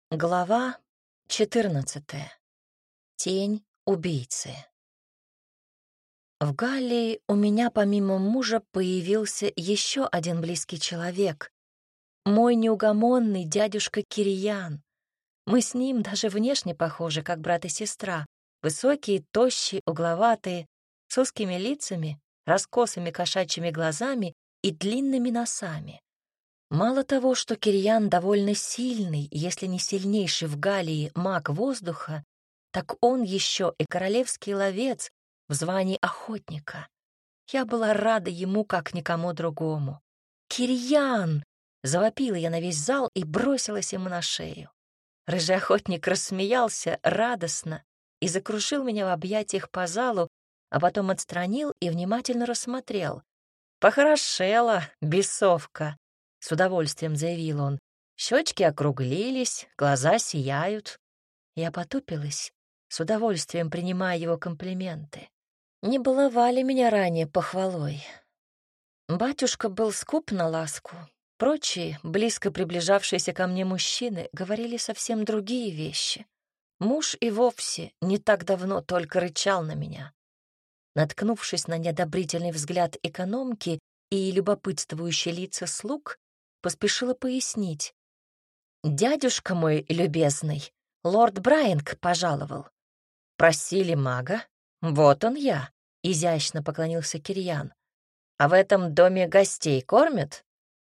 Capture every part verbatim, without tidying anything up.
Глава четырнадцатая. Тень убийцы. В Галлии у меня помимо мужа появился еще один близкий человек. Мой неугомонный дядюшка Кириян. Мы с ним даже внешне похожи, как брат и сестра. Высокие, тощие, угловатые, с узкими лицами, раскосыми кошачьими глазами и длинными носами. Мало того, что Кириян довольно сильный, если не сильнейший в Галлии маг воздуха, так он еще и королевский ловец в звании охотника. Я была рада ему, как никому другому. «Кириян!» — завопила я на весь зал и бросилась ему на шею. Рыжий охотник рассмеялся радостно и закружил меня в объятиях по залу, а потом отстранил и внимательно рассмотрел. «Похорошела, бесовка!» — с удовольствием заявил он. Щечки округлились, глаза сияют. Я потупилась, с удовольствием принимая его комплименты. Не баловали меня ранее похвалой. Батюшка был скуп на ласку. Прочие, близко приближавшиеся ко мне мужчины, говорили совсем другие вещи. Муж и вовсе не так давно только рычал на меня. Наткнувшись на неодобрительный взгляд экономки и любопытствующие лица слуг, поспешила пояснить. «Дядюшка мой любезный, лорд Брайанг пожаловал. Просили мага? Вот он я», — изящно поклонился Кириян. «А в этом доме гостей кормят?»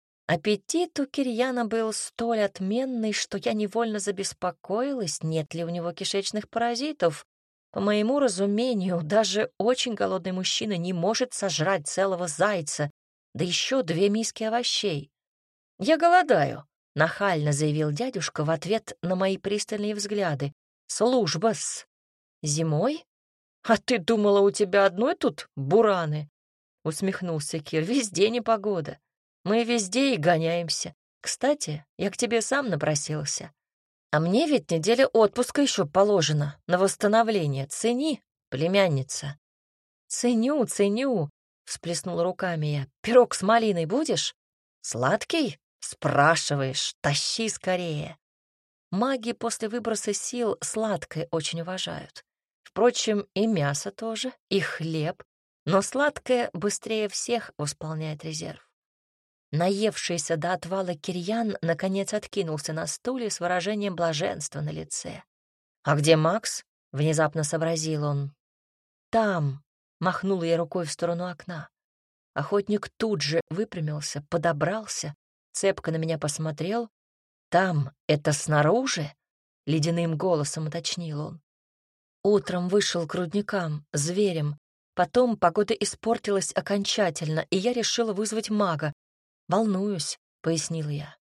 Аппетит у Кирияна был столь отменный, что я невольно забеспокоилась, нет ли у него кишечных паразитов. По моему разумению, даже очень голодный мужчина не может сожрать целого зайца, да еще две миски овощей. «Я голодаю», — нахально заявил дядюшка в ответ на мои пристальные взгляды. «Служба-с». «Зимой? А ты думала, у тебя одной тут бураны?» — усмехнулся Кир. «Везде непогода. Мы везде и гоняемся. Кстати, я к тебе сам напросился. А мне ведь неделя отпуска еще положена на восстановление. Цени, племянница». «Ценю, ценю», — всплеснула руками я. «Пирог с малиной будешь? Сладкий? Спрашиваешь, тащи скорее». Маги после выброса сил сладкое очень уважают. Впрочем, и мясо тоже, и хлеб, но сладкое быстрее всех восполняет резерв. Наевшийся до отвала Кириян наконец откинулся на стуле с выражением блаженства на лице. «А где Макс?» — внезапно сообразил он. «Там», — махнула я рукой в сторону окна. Охотник тут же выпрямился, подобрался, цепко на меня посмотрел. «Там это снаружи?» — ледяным голосом уточнил он. Утром вышел к рудникам, зверем. Потом погода испортилась окончательно, и я решила вызвать мага. «Волнуюсь», — пояснила я.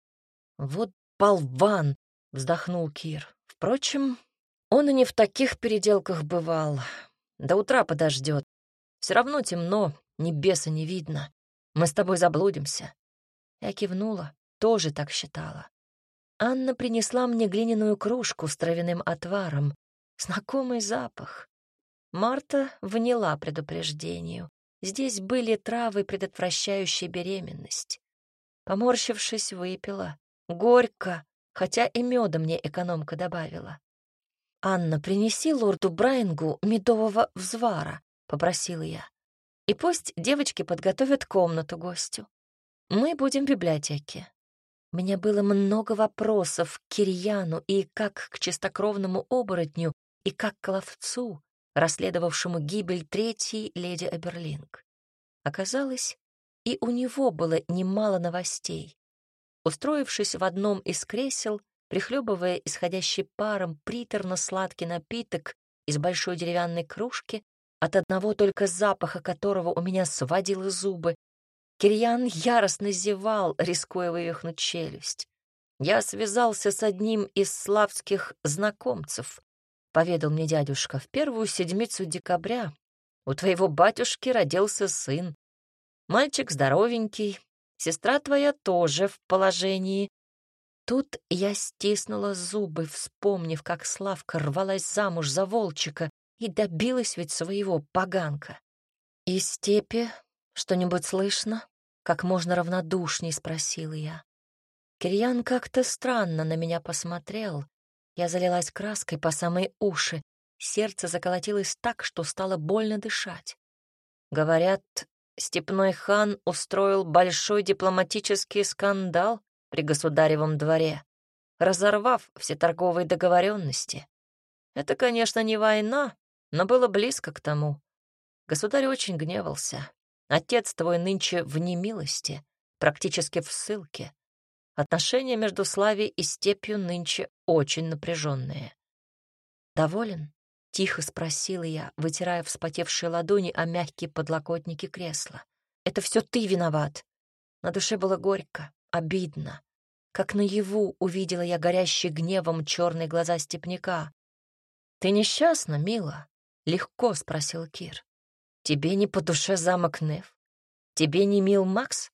«Вот болван!» — вздохнул Кир. «Впрочем, он и не в таких переделках бывал. До утра подождет. Все равно темно, ни беса не видно. Мы с тобой заблудимся». Я кивнула, тоже так считала. Анна принесла мне глиняную кружку с травяным отваром. Знакомый запах. Марта вняла предупреждению. Здесь были травы, предотвращающие беременность. Поморщившись, выпила. Горько, хотя и меда мне экономка добавила. «Анна, принеси лорду Брайангу медового взвара», — попросила я. «И пусть девочки подготовят комнату гостю. Мы будем в библиотеке». У меня было много вопросов к Кирияну и как к чистокровному оборотню, и как к ловцу, расследовавшему гибель третьей леди Аберлинг. Оказалось, и у него было немало новостей. Устроившись в одном из кресел, прихлебывая исходящий паром приторно-сладкий напиток из большой деревянной кружки, от одного только запаха которого у меня сводило зубы, Кириян яростно зевал, рискуя вывихнуть челюсть. «Я связался с одним из славских знакомцев», — поведал мне дядюшка. «В первую седмицу декабря у твоего батюшки родился сын. Мальчик здоровенький, сестра твоя тоже в положении». Тут я стиснула зубы, вспомнив, как Славка рвалась замуж за Волчика и добилась ведь своего, поганка. «Из степи что-нибудь слышно?» — как можно равнодушней спросила я. Кирьян как-то странно на меня посмотрел. Я залилась краской по самые уши. Сердце заколотилось так, что стало больно дышать. Говорят, степной хан устроил большой дипломатический скандал при государевом дворе, разорвав все торговые договоренности. Это, конечно, не война, но было близко к тому. Государь очень гневался. Отец твой нынче в немилости, практически в ссылке. Отношения между Славией и степью нынче очень напряженные. «Доволен?» — тихо спросила я, вытирая вспотевшие ладони о мягкие подлокотники кресла. «Это все ты виноват». На душе было горько, обидно. Как наяву увидела я горящие гневом черные глаза степняка. «Ты несчастна, мила?» — легко спросил Кир. «Тебе не по душе замок Неф? Тебе не мил Макс?»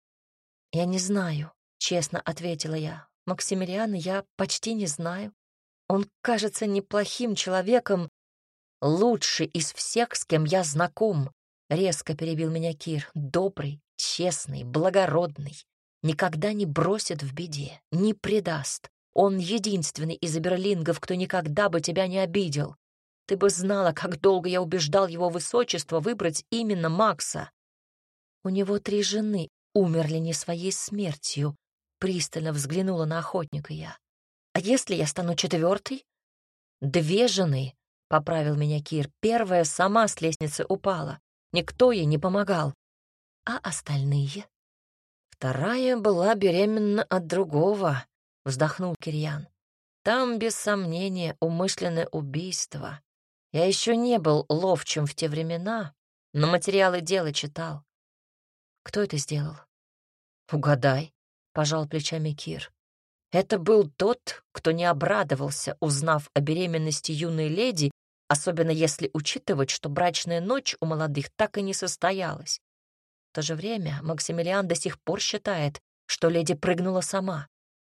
«Я не знаю», — честно ответила я. «Максимилиана я почти не знаю. Он кажется неплохим человеком, лучший из всех, с кем я знаком», — резко перебил меня Кир. «Добрый, честный, благородный, никогда не бросит в беде, не предаст. Он единственный из аберлингов, кто никогда бы тебя не обидел. Ты бы знала, как долго я убеждал его высочество выбрать именно Макса. У него три жены, умерли не своей смертью», — пристально взглянула на охотника я. «А если я стану четвертой?» «Две жены», — поправил меня Кир. «Первая сама с лестницы упала. Никто ей не помогал. А остальные?» «Вторая была беременна от другого», — вздохнул Кирьян. «Там, без сомнения, умышленное убийство. Я еще не был ловчим в те времена, но материалы дела читал». «Кто это сделал?» «Угадай», — пожал плечами Кир. «Это был тот, кто не обрадовался, узнав о беременности юной леди, особенно если учитывать, что брачная ночь у молодых так и не состоялась. В то же время Максимилиан до сих пор считает, что леди прыгнула сама».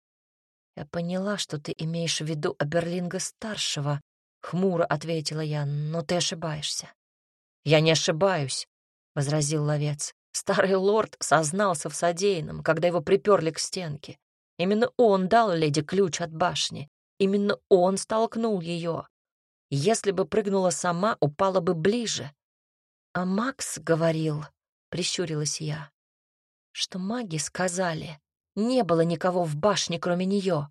«Я поняла, что ты имеешь в виду Аберлинга-старшего», — хмуро ответила я, — «но ты ошибаешься». «Я не ошибаюсь», — возразил ловец. «Старый лорд сознался в содеянном, когда его приперли к стенке. Именно он дал леди ключ от башни. Именно он столкнул ее. Если бы прыгнула сама, упала бы ближе». «А Макс говорил», — прищурилась я, — «что маги сказали, не было никого в башне, кроме нее».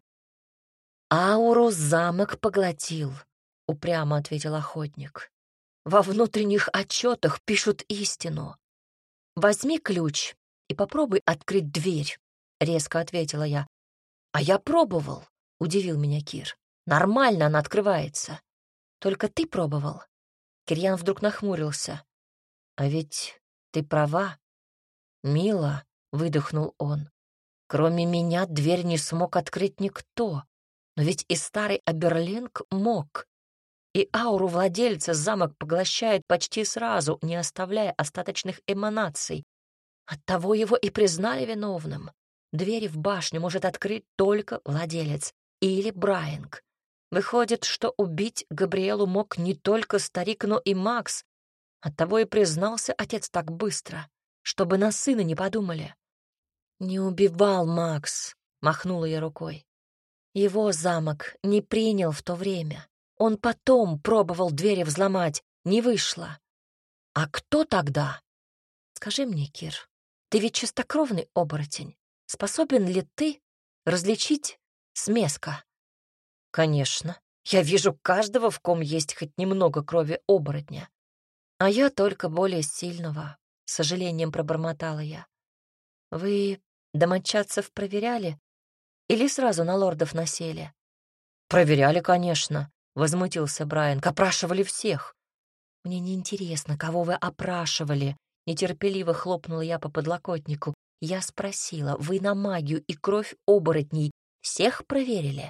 «Ауру замок поглотил», — упрямо ответил охотник. «Во внутренних отчетах пишут истину. Возьми ключ и попробуй открыть дверь», — резко ответила я. «А я пробовал», — удивил меня Кир. «Нормально она открывается. Только ты пробовал». Кирьян вдруг нахмурился. «А ведь ты права, мила», — выдохнул он. «Кроме меня дверь не смог открыть никто. Но ведь и старый Аберлинг мог. И ауру владельца замок поглощает почти сразу, не оставляя остаточных эманаций. Оттого его и признали виновным. Двери в башню может открыть только владелец или Брайанг. Выходит, что убить Габриэлу мог не только старик, но и Макс. Оттого и признался отец так быстро, чтобы на сына не подумали». «Не убивал Макс», — махнула я рукой. «Его замок не принял в то время. Он потом пробовал двери взломать, не вышло. А кто тогда? Скажи мне, Кир, ты ведь чистокровный оборотень. Способен ли ты различить смеска?» «Конечно. Я вижу каждого, в ком есть хоть немного крови оборотня. А я только более сильного», — с сожалением пробормотала я. «Вы домочадцев проверяли или сразу на лордов насели?» «Проверяли, конечно», — возмутился Брайан. «Опрашивали всех». «Мне неинтересно, кого вы опрашивали», — нетерпеливо хлопнула я по подлокотнику. «Я спросила, вы на магию и кровь оборотней всех проверили?»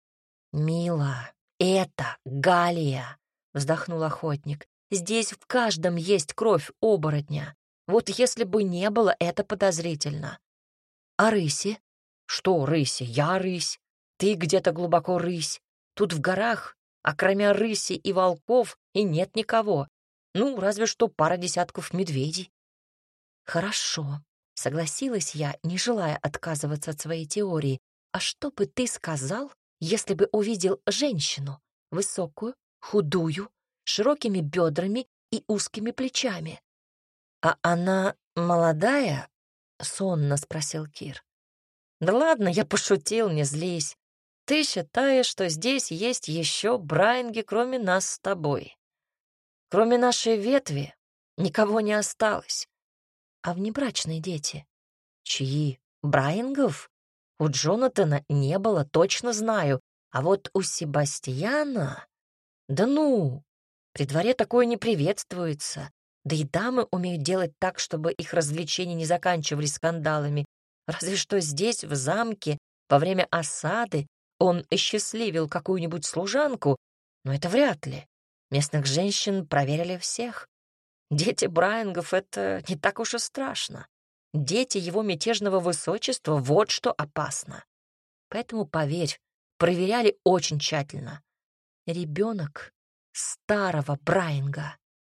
«Мила, это Галия», — вздохнул охотник. «Здесь в каждом есть кровь оборотня. Вот если бы не было, это подозрительно». «А рыси?» «Что рыси? Я рысь. Ты где-то глубоко рысь. Тут в горах, а кроме рыси и волков, и нет никого. Ну, разве что пара десятков медведей». «Хорошо», — Согласилась я, не желая отказываться от своей теории. А что бы ты сказал, если бы увидел женщину, высокую, худую, с широкими бедрами и узкими плечами? «А она молодая?» — сонно спросил Кир. «Да ладно, я пошутил, не злись. Ты считаешь, что здесь есть еще брайнги, кроме нас с тобой? Кроме нашей ветви никого не осталось. А внебрачные дети? Чьи? Брайангов? У Джонатана не было, точно знаю. А вот у Себастьяна... Да ну, при дворе такое не приветствуется. Да и дамы умеют делать так, чтобы их развлечения не заканчивались скандалами. Разве что здесь, в замке, во время осады он осчастливил какую-нибудь служанку, но это вряд ли. Местных женщин проверили всех. Дети Брайангов — это не так уж и страшно. Дети его мятежного высочества — вот что опасно. Поэтому, поверь, проверяли очень тщательно. Ребенок старого Брайанга.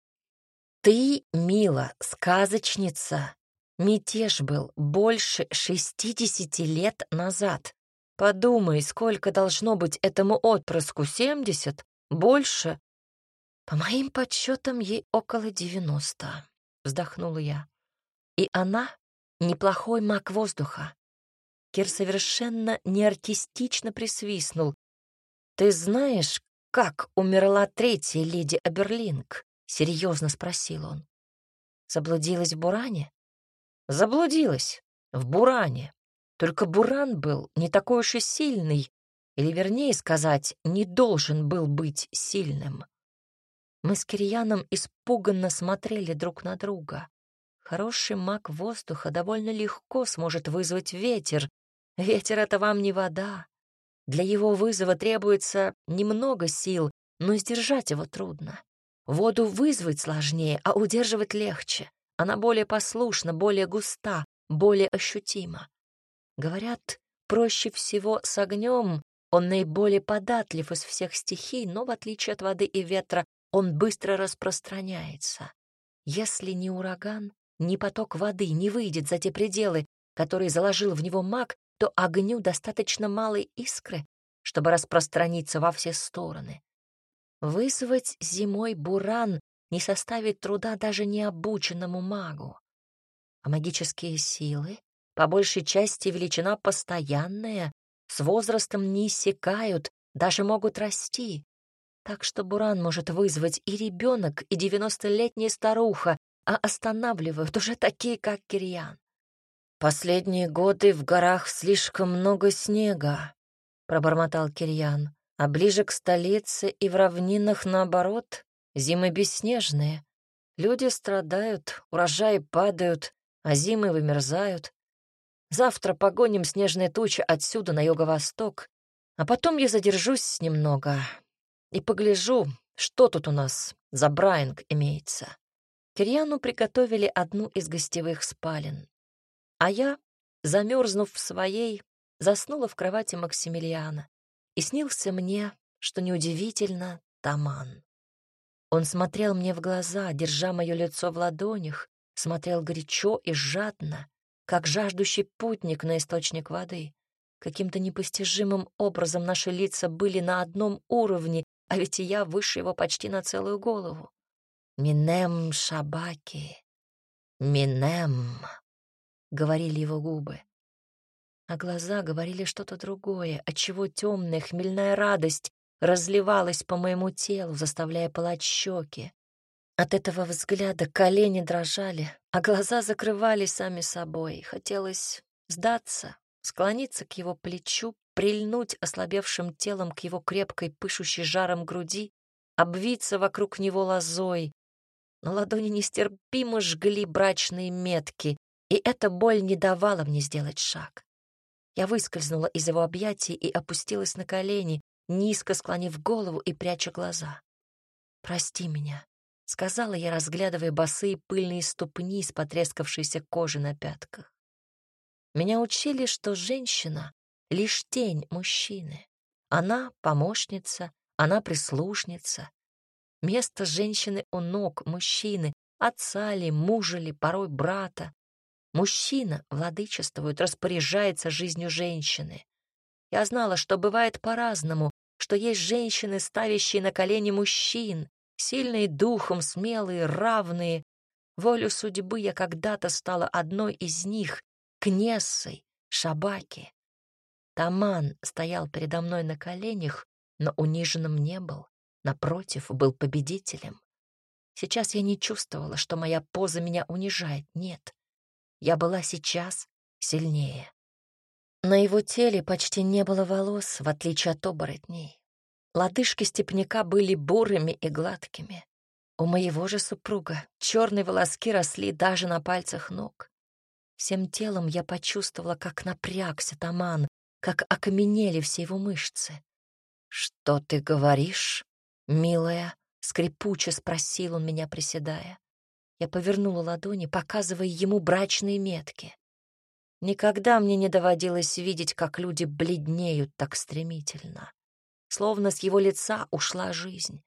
Ты, мила, сказочница. Мятеж был больше шестидесяти лет назад. Подумай, сколько должно быть этому отпрыску, семьдесят? Больше? По моим подсчетам, ей около девяноста, вздохнула я. И она неплохой маг воздуха. Кир совершенно неартистично присвистнул. Ты знаешь, как умерла третья леди Аберлинг? Серьезно спросил он. Заблудилась в буране? Заблудилась в буране. Только буран был не такой уж и сильный, или, вернее сказать, не должен был быть сильным. Мы с Кирьяном испуганно смотрели друг на друга. Хороший маг воздуха довольно легко сможет вызвать ветер. Ветер — это вам не вода. Для его вызова требуется немного сил, но сдержать его трудно. Воду вызвать сложнее, а удерживать легче. Она более послушна, более густа, более ощутима. Говорят, проще всего с огнем. Он наиболее податлив из всех стихий, но, в отличие от воды и ветра, он быстро распространяется. Если ни ураган, ни поток воды не выйдет за те пределы, которые заложил в него маг, то огню достаточно малой искры, чтобы распространиться во все стороны. Вызвать зимой буран не составит труда даже необученному магу. А магические силы, по большей части величина постоянная, с возрастом не иссякают, даже могут расти. Так что буран может вызвать и ребенок, и девяностолетняя старуха, а останавливают уже такие, как Кирьян. «Последние годы в горах слишком много снега», — пробормотал Кирьян, «а ближе к столице и в равнинах, наоборот, зимы бесснежные. Люди страдают, урожаи падают, а зимы вымерзают. Завтра погоним снежные тучи отсюда на юго-восток, а потом я задержусь немного и погляжу, что тут у нас за Брайанг имеется». Кирьяну приготовили одну из гостевых спален, а я, замерзнув в своей, заснула в кровати Максимилиана, и снился мне, что неудивительно, Таман. Он смотрел мне в глаза, держа мое лицо в ладонях, смотрел горячо и жадно, как жаждущий путник на источник воды. Каким-то непостижимым образом наши лица были на одном уровне, а ведь и я выше его почти на целую голову. «Минем шабаки, минем», — говорили его губы. А глаза говорили что-то другое, отчего темная хмельная радость разливалась по моему телу, заставляя пылать щеки. От этого взгляда колени дрожали, а глаза закрывались сами собой. Хотелось сдаться, склониться к его плечу, прильнуть ослабевшим телом к его крепкой, пышущей жаром груди, обвиться вокруг него лозой. Но ладони нестерпимо жгли брачные метки, и эта боль не давала мне сделать шаг. Я выскользнула из его объятий и опустилась на колени, низко склонив голову и пряча глаза. «Прости меня», — сказала я, разглядывая босые пыльные ступни с потрескавшейся кожей на пятках. Меня учили, что женщина — лишь тень мужчины. Она — помощница, она — прислушница. Место женщины у ног мужчины, отца ли, мужа ли, порой брата. Мужчина владычествует, распоряжается жизнью женщины. Я знала, что бывает по-разному, что есть женщины, ставящие на колени мужчин, сильные духом, смелые, равные. Волю судьбы я когда-то стала одной из них, кнессой Шабаки. Таман стоял передо мной на коленях, но униженным не был. Напротив, был победителем. Сейчас я не чувствовала, что моя поза меня унижает. Нет, я была сейчас сильнее. На его теле почти не было волос, в отличие от оборотней. Лодыжки степняка были бурыми и гладкими. У моего же супруга черные волоски росли даже на пальцах ног. Всем телом я почувствовала, как напрягся Таман, как окаменели все его мышцы. «Что ты говоришь, милая?» — скрипуче спросил он меня, приседая. Я повернула ладони, показывая ему брачные метки. Никогда мне не доводилось видеть, как люди бледнеют так стремительно. Словно с его лица ушла жизнь.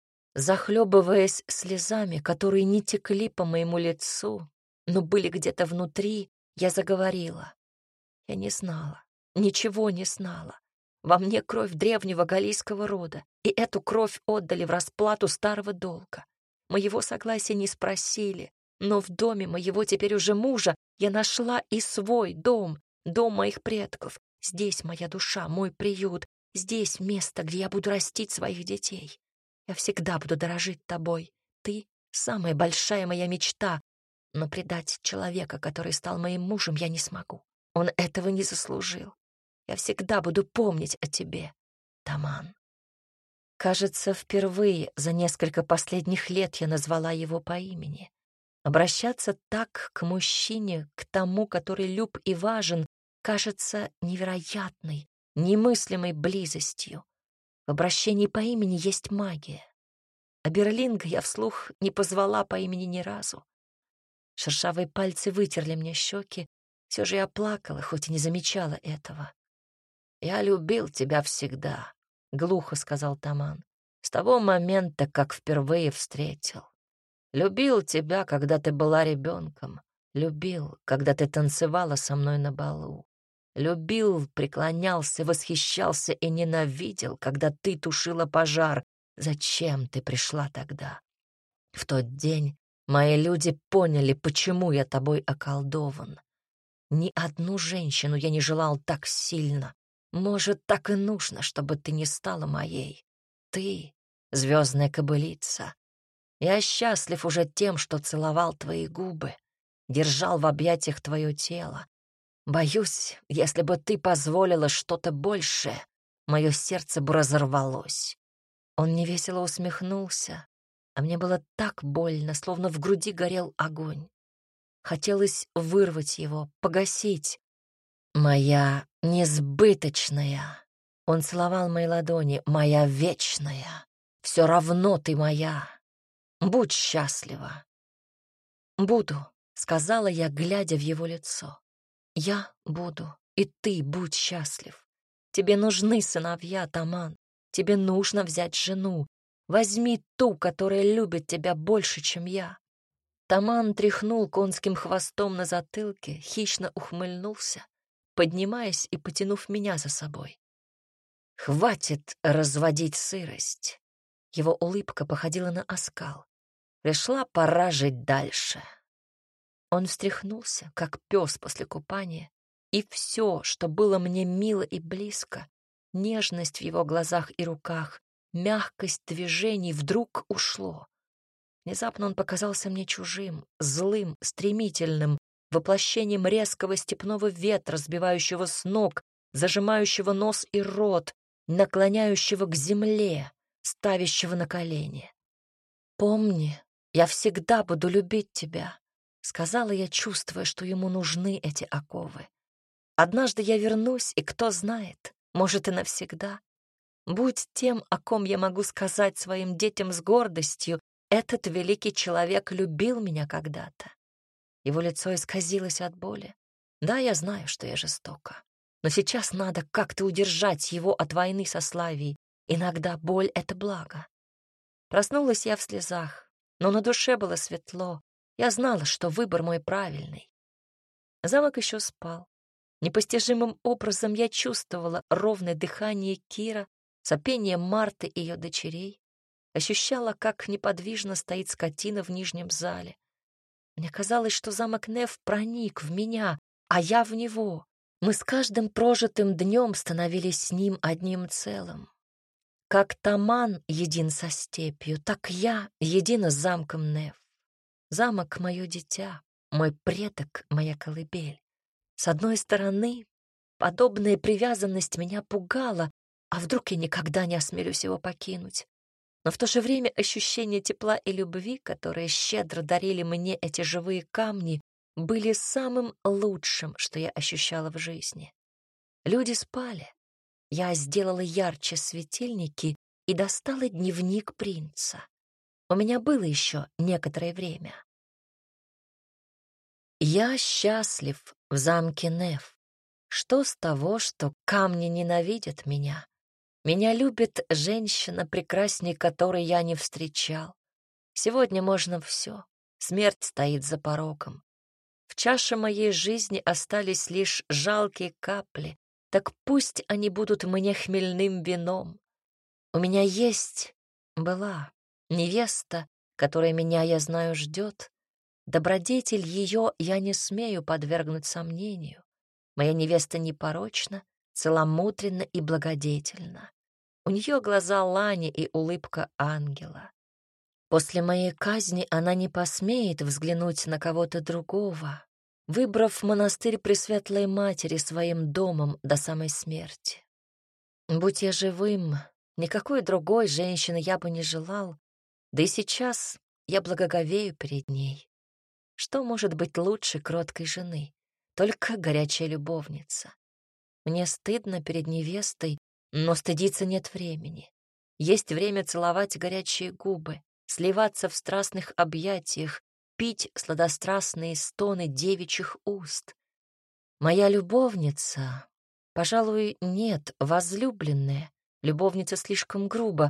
Захлебываясь слезами, которые не текли по моему лицу, но были где-то внутри, я заговорила. Я не знала, ничего не знала. Во мне кровь древнего галийского рода, и эту кровь отдали в расплату старого долга. Моего согласия не спросили, но в доме моего теперь уже мужа я нашла и свой дом, дом моих предков. Здесь моя душа, мой приют, здесь место, где я буду растить своих детей. Я всегда буду дорожить тобой. Ты — самая большая моя мечта, но предать человека, который стал моим мужем, я не смогу. Он этого не заслужил. Я всегда буду помнить о тебе, Таман. Кажется, впервые за несколько последних лет я назвала его по имени. Обращаться так к мужчине, к тому, который люб и важен, кажется невероятной, немыслимой близостью. В обращении по имени есть магия. А Берлинга я вслух не позвала по имени ни разу. Шершавые пальцы вытерли мне щеки. Все же я плакала, хоть и не замечала этого. «Я любил тебя всегда», — глухо сказал Таман, «с того момента, как впервые встретил. Любил тебя, когда ты была ребенком. Любил, когда ты танцевала со мной на балу. Любил, преклонялся, восхищался и ненавидел, когда ты тушила пожар. Зачем ты пришла тогда? В тот день мои люди поняли, почему я тобой околдован. Ни одну женщину я не желал так сильно. Может, так и нужно, чтобы ты не стала моей. Ты — звездная кобылица. Я счастлив уже тем, что целовал твои губы, держал в объятиях твое тело. Боюсь, если бы ты позволила что-то большее, мое сердце бы разорвалось». Он невесело усмехнулся, а мне было так больно, словно в груди горел огонь. Хотелось вырвать его, погасить. «Моя несбыточная», — он целовал мои ладони, «моя вечная, все равно ты моя. Будь счастлива». «Буду», — сказала я, глядя в его лицо. «Я буду, и ты будь счастлив. Тебе нужны сыновья, Таман. Тебе нужно взять жену. Возьми ту, которая любит тебя больше, чем я». Таман тряхнул конским хвостом на затылке, хищно ухмыльнулся, поднимаясь и потянув меня за собой. «Хватит разводить сырость». Его улыбка походила на оскал. «Пришла пора жить дальше». Он встряхнулся, как пес после купания, и все, что было мне мило и близко, нежность в его глазах и руках, мягкость движений, вдруг ушло. Внезапно он показался мне чужим, злым, стремительным, воплощением резкого степного ветра, сбивающего с ног, зажимающего нос и рот, наклоняющего к земле, ставящего на колени. «Помни, я всегда буду любить тебя», — сказала я, чувствуя, что ему нужны эти оковы. «Однажды я вернусь, и кто знает, может, и навсегда. Будь тем, о ком я могу сказать своим детям с гордостью, этот великий человек любил меня когда-то». Его лицо исказилось от боли. Да, я знаю, что я жестока, но сейчас надо как-то удержать его от войны со Славией. Иногда боль — это благо. Проснулась я в слезах, но на душе было светло. Я знала, что выбор мой правильный. Замок еще спал. Непостижимым образом я чувствовала ровное дыхание Кира, сопение Марты и ее дочерей, ощущала, как неподвижно стоит скотина в нижнем зале. Мне казалось, что замок Неф проник в меня, а я в него. Мы с каждым прожитым днем становились с ним одним целым. Как Таман един со степью, так я едина с замком Неф. Замок — мое дитя, мой предок, моя колыбель. С одной стороны, подобная привязанность меня пугала, а вдруг я никогда не осмелюсь его покинуть. Но в то же время ощущение тепла и любви, которые щедро дарили мне эти живые камни, были самым лучшим, что я ощущала в жизни. Люди спали. Я сделала ярче светильники и достала дневник принца. У меня было еще некоторое время. Я счастлив в замке Неф. Что с того, что камни ненавидят меня? Меня любит женщина, прекрасней которой я не встречал. Сегодня можно все. Смерть стоит за порогом. В чаше моей жизни остались лишь жалкие капли, так пусть они будут мне хмельным вином. У меня есть, была, невеста, которая меня, я знаю, ждет. Добродетель ее я не смею подвергнуть сомнению. Моя невеста непорочна, целомудренна и благодетельна. У нее глаза лани и улыбка ангела. После моей казни она не посмеет взглянуть на кого-то другого, выбрав монастырь Пресветлой Матери своим домом до самой смерти. Будь я живым, никакой другой женщины я бы не желал, да и сейчас я благоговею перед ней. Что может быть лучше кроткой жены? Только горячая любовница. Мне стыдно перед невестой, но стыдиться нет времени. Есть время целовать горячие губы, сливаться в страстных объятиях, пить сладострастные стоны девичьих уст. Моя любовница, пожалуй, нет, возлюбленная, любовница слишком грубо,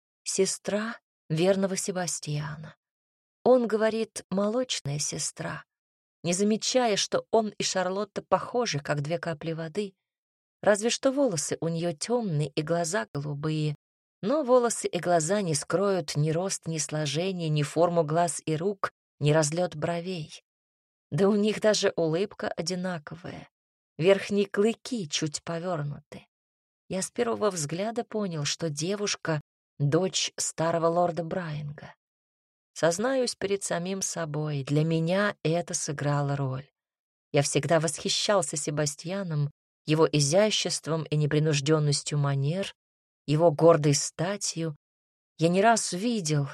сестра верного Себастьяна. Он говорит «молочная сестра», не замечая, что он и Шарлотта похожи, как две капли воды. Разве что волосы у нее темные и глаза голубые, но волосы и глаза не скроют ни рост, ни сложение, ни форму глаз и рук, ни разлет бровей. Да у них даже улыбка одинаковая, верхние клыки чуть повернуты. Я с первого взгляда понял, что девушка — дочь старого лорда Брайанга. Сознаюсь перед самим собой, для меня это сыграло роль. Я всегда восхищался Себастьяном, его изяществом и непринужденностью манер, его гордой статью. Я не раз видел,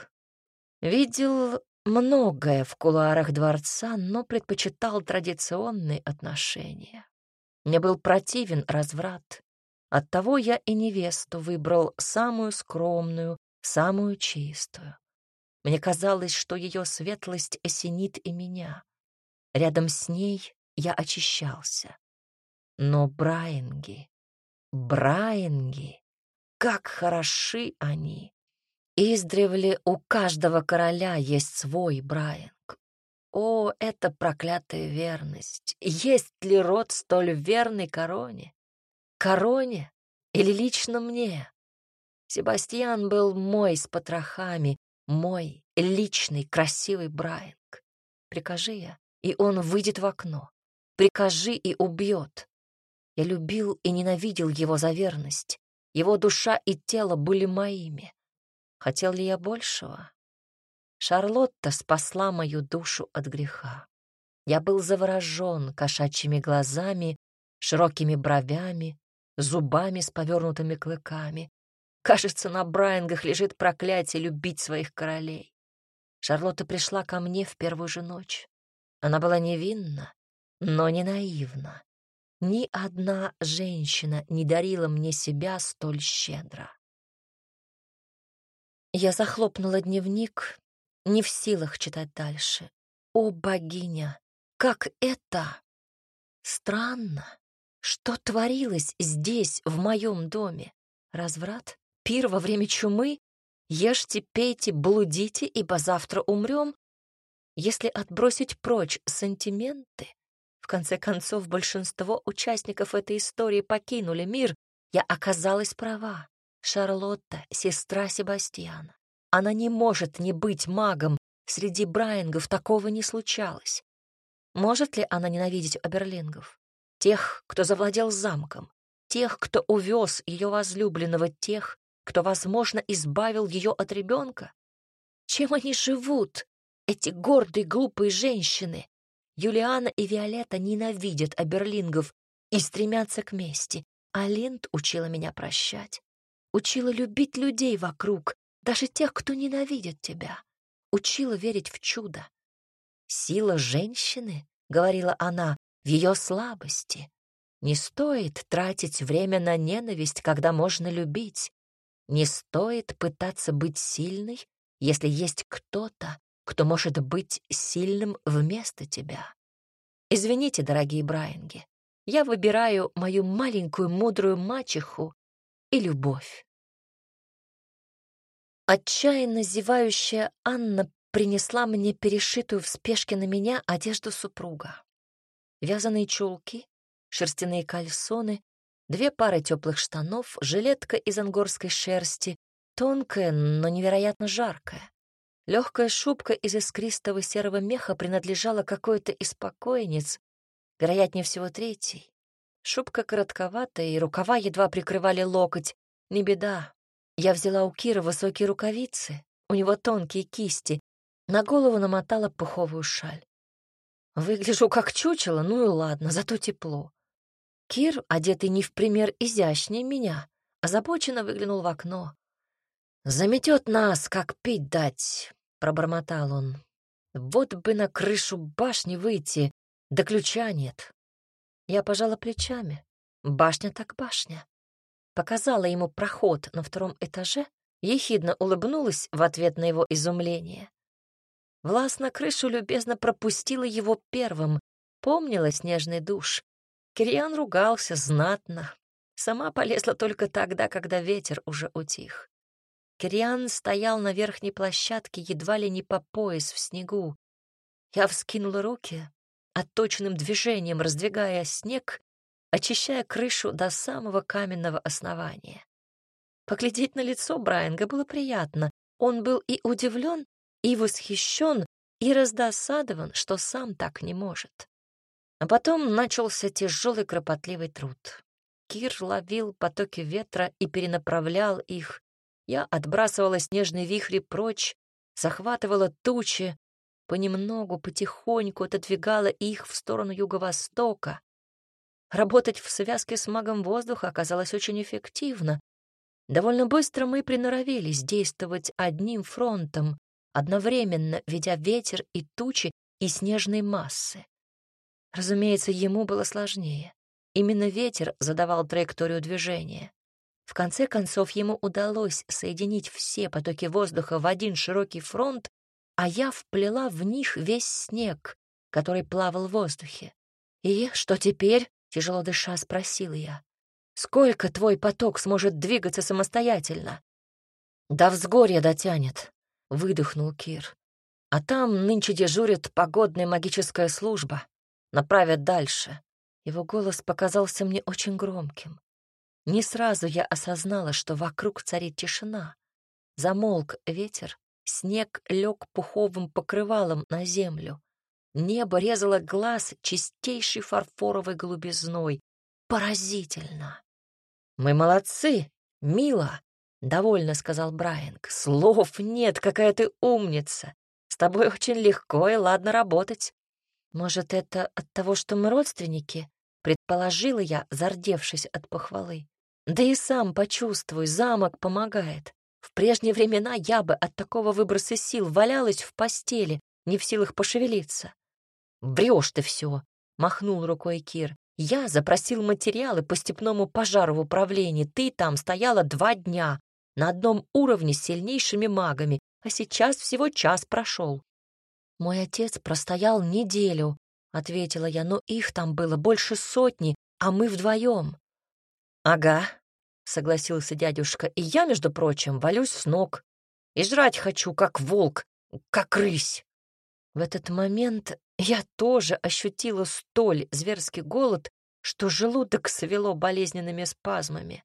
видел многое в кулуарах дворца, но предпочитал традиционные отношения. Мне был противен разврат. Оттого я и невесту выбрал самую скромную, самую чистую. Мне казалось, что ее светлость осенит и меня. Рядом с ней я очищался. Но Брайанги, Брайанги, как хороши они! Издревле у каждого короля есть свой Брайанг. О, это проклятая верность! Есть ли род столь верный короне? Короне или лично мне? Себастьян был мой с потрохами, мой личный красивый Брайанг. Прикажи я, и он выйдет в окно. Прикажи и убьет. Я любил и ненавидел его за верность. Его душа и тело были моими. Хотел ли я большего? Шарлотта спасла мою душу от греха. Я был заворожен кошачьими глазами, широкими бровями, зубами с повернутыми клыками. Кажется, на Брайангах лежит проклятие любить своих королей. Шарлотта пришла ко мне в первую же ночь. Она была невинна, но не наивна. Ни одна женщина не дарила мне себя столь щедро. Я захлопнула дневник, не в силах читать дальше. О, богиня, как это! Странно, что творилось здесь, в моем доме. Разврат? Пир во время чумы? Ешьте, пейте, блудите, ибо завтра умрем? Если отбросить прочь сантименты, в конце концов, большинство участников этой истории покинули мир. Я оказалась права. Шарлотта — сестра Себастьяна. Она не может не быть магом. Среди Брайангов такого не случалось. Может ли она ненавидеть оберлингов? Тех, кто завладел замком, тех, кто увез ее возлюбленного, тех, кто, возможно, избавил ее от ребенка? Чем они живут, эти гордые, глупые женщины? Юлиана и Виолетта ненавидят оберлингов и стремятся к мести, а Линд учила меня прощать, учила любить людей вокруг, даже тех, кто ненавидит тебя, учила верить в чудо. «Сила женщины, — говорила она, — в ее слабости. Не стоит тратить время на ненависть, когда можно любить. Не стоит пытаться быть сильной, если есть кто-то, кто может быть сильным вместо тебя. Извините, дорогие Брайанги, я выбираю мою маленькую мудрую мачеху и любовь». Отчаянно зевающая Анна принесла мне перешитую в спешке на меня одежду супруга. Вязаные чулки, шерстяные кальсоны, две пары теплых штанов, жилетка из ангорской шерсти, тонкая, но невероятно жаркая. Легкая шубка из искристого серого меха принадлежала какой-то из покойниц, вероятнее всего третьей. Шубка коротковатая, и рукава едва прикрывали локоть. Не беда. Я взяла у Кира высокие рукавицы, у него тонкие кисти, на голову намотала пуховую шаль. Выгляжу как чучело, ну и ладно, зато тепло. Кир, одетый не в пример изящнее меня, озабоченно выглянул в окно. «Заметет нас, как пить дать», — пробормотал он. «Вот бы на крышу башни выйти, да ключа нет». Я пожала плечами. Башня так башня. Показала ему проход на втором этаже, ехидно улыбнулась в ответ на его изумление. Влас на крышу любезно пропустила его первым, помнила снежный душ. Кириан ругался знатно. Сама полезла только тогда, когда ветер уже утих. Кириан стоял на верхней площадке едва ли не по пояс в снегу. Я вскинула руки, отточенным движением раздвигая снег, очищая крышу до самого каменного основания. Поглядеть на лицо Брайанга было приятно. Он был и удивлен, и восхищен, и раздосадован, что сам так не может. А потом начался тяжелый кропотливый труд. Кир ловил потоки ветра и перенаправлял их. Я отбрасывала снежные вихри прочь, захватывала тучи, понемногу, потихоньку отодвигала их в сторону юго-востока. Работать в связке с магом воздуха оказалось очень эффективно. Довольно быстро мы приноровились действовать одним фронтом, одновременно ведя ветер и тучи и снежные массы. Разумеется, ему было сложнее. Именно ветер задавал траекторию движения. В конце концов, ему удалось соединить все потоки воздуха в один широкий фронт, а я вплела в них весь снег, который плавал в воздухе. «И что теперь?» — тяжело дыша спросила я. «Сколько твой поток сможет двигаться самостоятельно?» «До взгорья дотянет», — выдохнул Кир. «А там нынче дежурит погодная магическая служба. Направят дальше». Его голос показался мне очень громким. Не сразу я осознала, что вокруг царит тишина. Замолк ветер, снег лег пуховым покрывалом на землю. Небо резало глаз чистейшей фарфоровой голубизной. Поразительно! «Мы молодцы, мило!» — довольно сказал Брайанг. «Слов нет, какая ты умница! С тобой очень легко и ладно работать. Может, это от того, что мы родственники?» — предположила я, зардевшись от похвалы. «Да и сам почувствуй, замок помогает. В прежние времена я бы от такого выброса сил валялась в постели, не в силах пошевелиться». «Врешь ты все!» — махнул рукой Кир. «Я запросил материалы по степному пожару в управлении. Ты там стояла два дня на одном уровне с сильнейшими магами, а сейчас всего час прошел». «Мой отец простоял неделю», — ответила я, «но их там было больше сотни, а мы вдвоем». «Ага», — согласился дядюшка, «и я, между прочим, валюсь с ног. И жрать хочу, как волк, как рысь». В этот момент Я тоже ощутила столь зверский голод, что желудок свело болезненными спазмами.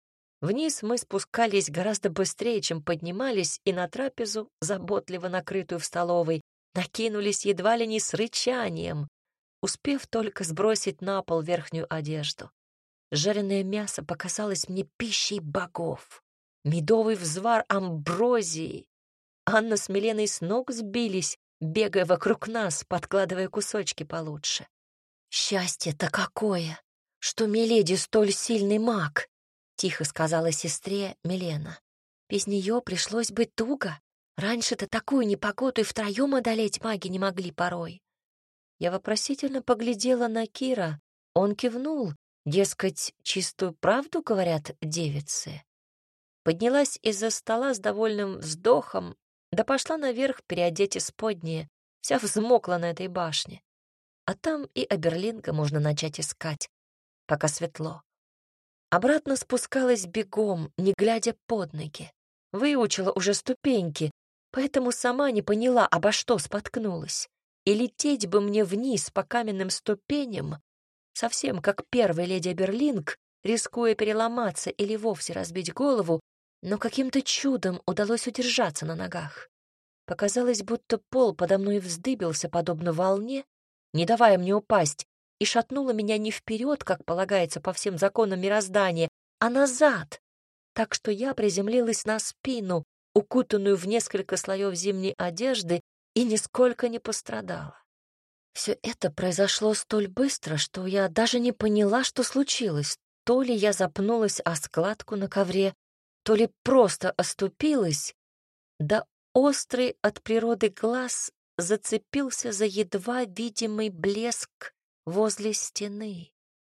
Вниз мы спускались гораздо быстрее, чем поднимались, и на трапезу, заботливо накрытую в столовой, накинулись едва ли не с рычанием, успев только сбросить на пол верхнюю одежду. Жареное мясо показалось мне пищей богов. Медовый взвар амброзии. Анна с Миленой с ног сбились, бегая вокруг нас, подкладывая кусочки получше. «Счастье-то какое, что Миледи столь сильный маг!» — тихо сказала сестре Милена. «Без нее пришлось бы туго. Раньше-то такую непогоду и втроем одолеть маги не могли порой». Я вопросительно поглядела на Кира. Он кивнул, дескать, чистую правду говорят девицы. Поднялась из-за стола с довольным вздохом, да пошла наверх переодеть исподнее, вся взмокла на этой башне. А там и Аберлинга можно начать искать, пока светло. Обратно спускалась бегом, не глядя под ноги. Выучила уже ступеньки, поэтому сама не поняла, обо что споткнулась. И лететь бы мне вниз по каменным ступеням, совсем как первая леди Аберлинг, рискуя переломаться или вовсе разбить голову, но каким-то чудом удалось удержаться на ногах. Показалось, будто пол подо мной вздыбился, подобно волне, не давая мне упасть, и шатнула меня не вперед, как полагается по всем законам мироздания, а назад, так что я приземлилась на спину, укутанную в несколько слоев зимней одежды, и нисколько не пострадала. Все это произошло столь быстро, что я даже не поняла, что случилось. То ли я запнулась о складку на ковре, то ли просто оступилась, да острый от природы глаз зацепился за едва видимый блеск возле стены.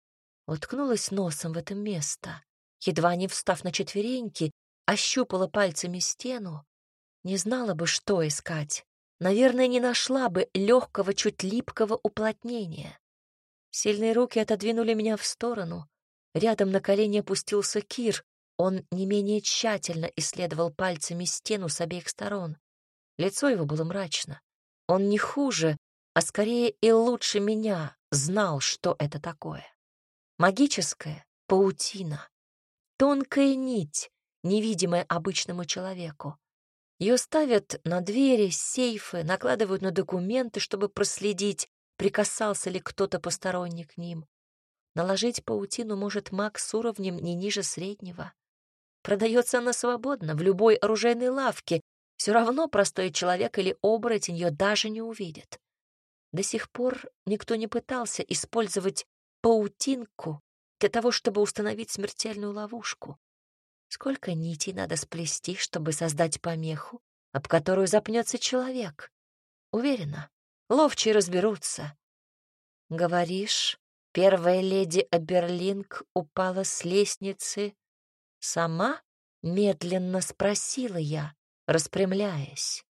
Уткнулась носом в это место, едва не встав на четвереньки, ощупала пальцами стену, не знала бы, что искать. Наверное, не нашла бы легкого, чуть липкого уплотнения. Сильные руки отодвинули меня в сторону. Рядом на колени опустился Кир. Он не менее тщательно исследовал пальцами стену с обеих сторон. Лицо его было мрачно. Он не хуже, а скорее и лучше меня знал, что это такое. Магическая паутина. Тонкая нить, невидимая обычному человеку. Ее ставят на двери, сейфы, накладывают на документы, чтобы проследить, прикасался ли кто-то посторонний к ним. Наложить паутину может маг с уровнем не ниже среднего. Продается она свободно, в любой оружейной лавке. Все равно простой человек или оборотень ее даже не увидит. До сих пор никто не пытался использовать паутинку для того, чтобы установить смертельную ловушку. Сколько нитей надо сплести, чтобы создать помеху, об которую запнется человек? Уверена, ловчие разберутся. Говоришь, первая леди Аберлинг упала с лестницы сама? Медленно спросила я, распрямляясь.